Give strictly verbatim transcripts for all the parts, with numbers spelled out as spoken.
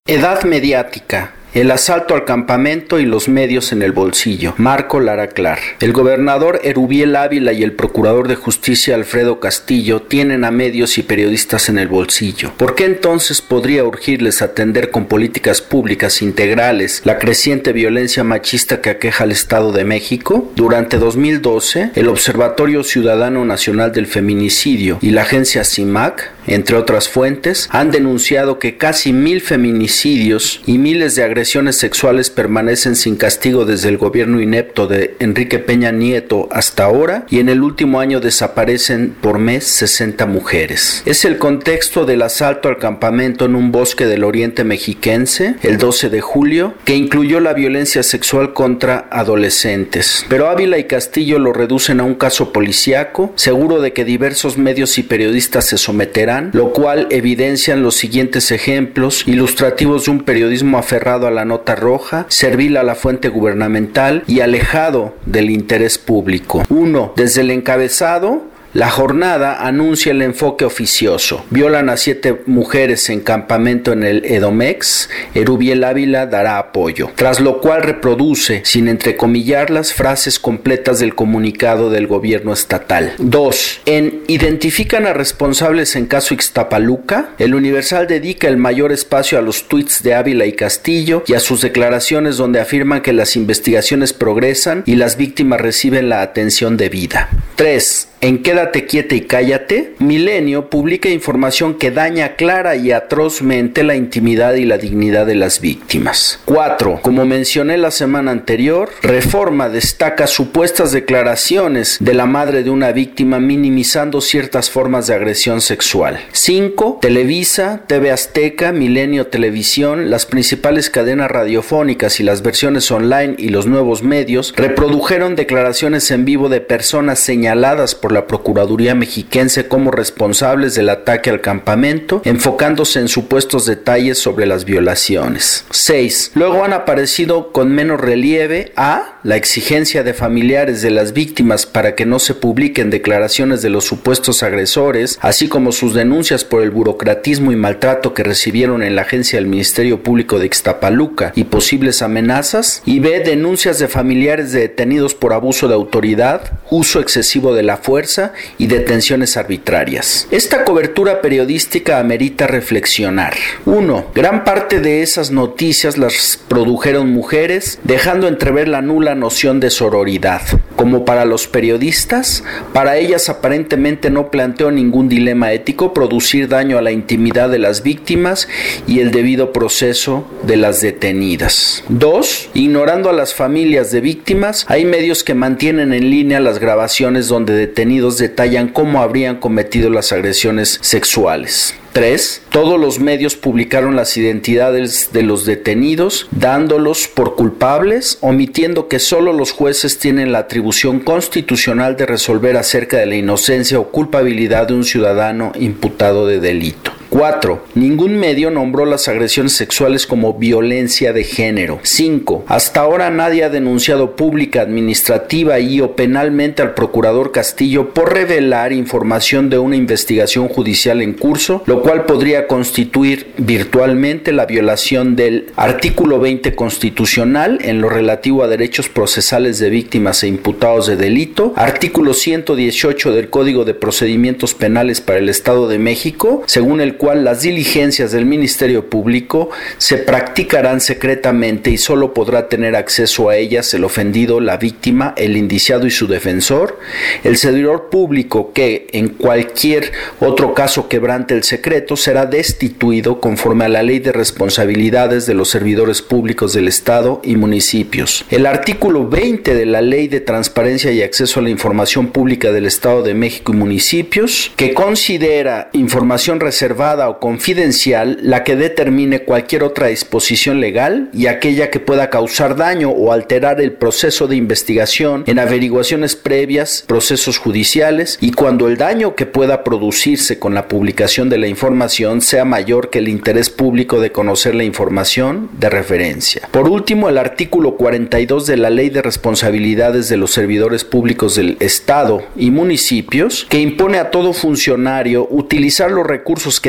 Edad mediática. El asalto al campamento y los medios en el bolsillo. Marco Lara Clar. El gobernador Erubiel Ávila y el procurador de justicia Alfredo Castillo tienen a medios y periodistas en el bolsillo. ¿Por qué entonces podría urgirles atender con políticas públicas integrales la creciente violencia machista que aqueja al Estado de México? Durante dos mil doce, el Observatorio Ciudadano Nacional del Feminicidio y la agencia CIMAC, entre otras fuentes, han denunciado que casi mil feminicidios y miles de agresiones agresiones sexuales permanecen sin castigo desde el gobierno inepto de Enrique Peña Nieto hasta ahora, y en el último año desaparecen por mes sesenta mujeres. Es el contexto del asalto al campamento en un bosque del oriente mexiquense el doce de julio, que incluyó la violencia sexual contra adolescentes. Pero Ávila y Castillo lo reducen a un caso policíaco, seguro de que diversos medios y periodistas se someterán, lo cual evidencian los siguientes ejemplos ilustrativos de un periodismo aferrado a la nota roja, servil a la fuente gubernamental y alejado del interés público. uno. Desde el encabezado, la jornada anuncia el enfoque oficioso. Violan a siete mujeres en campamento en el Edomex. Erubiel Ávila dará apoyo. Tras lo cual reproduce, sin entrecomillar, las frases completas del comunicado del gobierno estatal. dos. En Identifican a responsables en caso Ixtapaluca, el Universal dedica el mayor espacio a los tuits de Ávila y Castillo y a sus declaraciones donde afirman que las investigaciones progresan y las víctimas reciben la atención debida. tres. En Quédate quieta y cállate, Milenio publica información que daña clara y atrozmente la intimidad y la dignidad de las víctimas. cuatro. Como mencioné la semana anterior, Reforma destaca supuestas declaraciones de la madre de una víctima minimizando ciertas formas de agresión sexual. cinco. Televisa, T V Azteca, Milenio Televisión, las principales cadenas radiofónicas y las versiones online y los nuevos medios reprodujeron declaraciones en vivo de personas señaladas por la Procuraduría Mexiquense como responsables del ataque al campamento, enfocándose en supuestos detalles sobre las violaciones. seis. Luego han aparecido con menos relieve a la exigencia de familiares de las víctimas para que no se publiquen declaraciones de los supuestos agresores, así como sus denuncias por el burocratismo y maltrato que recibieron en la agencia del Ministerio Público de Ixtapaluca y posibles amenazas, y b. denuncias de familiares de detenidos por abuso de autoridad, uso excesivo de la fuerza y detenciones arbitrarias. Esta cobertura periodística amerita reflexionar. uno. Gran parte de esas noticias las produjeron mujeres, dejando entrever la nula noción de sororidad. Como para los periodistas, para ellas aparentemente no planteó ningún dilema ético producir daño a la intimidad de las víctimas y el debido proceso de las detenidas. dos. Ignorando a las familias de víctimas, hay medios que mantienen en línea las grabaciones donde detenidos detallan cómo habrían cometido las agresiones sexuales. tres. Todos los medios publicaron las identidades de los detenidos, dándolos por culpables, omitiendo que solo los jueces tienen la atribución constitucional de resolver acerca de la inocencia o culpabilidad de un ciudadano imputado de delito. cuatro. Ningún medio nombró las agresiones sexuales como violencia de género. cinco. Hasta ahora nadie ha denunciado pública, administrativa y o penalmente al procurador Castillo por revelar información de una investigación judicial en curso, lo cual podría constituir virtualmente la violación del artículo veinte constitucional en lo relativo a derechos procesales de víctimas e imputados de delito, artículo ciento dieciocho del Código de Procedimientos Penales para el Estado de México, según el cual las diligencias del Ministerio Público se practicarán secretamente y solo podrá tener acceso a ellas el ofendido, la víctima, el indiciado y su defensor, el servidor público que en cualquier otro caso quebrante el secreto será destituido conforme a la Ley de Responsabilidades de los Servidores Públicos del Estado y municipios. El artículo veinte de la Ley de Transparencia y Acceso a la Información Pública del Estado de México y municipios, que considera información reservada o confidencial la que determine cualquier otra disposición legal y aquella que pueda causar daño o alterar el proceso de investigación en averiguaciones previas, procesos judiciales, y cuando el daño que pueda producirse con la publicación de la información sea mayor que el interés público de conocer la información de referencia. Por último, el artículo cuarenta y dos de la Ley de Responsabilidades de los Servidores Públicos del Estado y municipios, que impone a todo funcionario utilizar los recursos que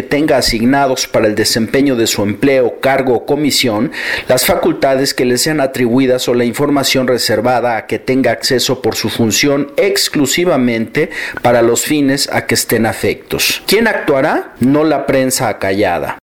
tenga asignados para el desempeño de su empleo, cargo o comisión, las facultades que le sean atribuidas o la información reservada a que tenga acceso por su función exclusivamente para los fines a que estén afectos. ¿Quién actuará? No la prensa acallada.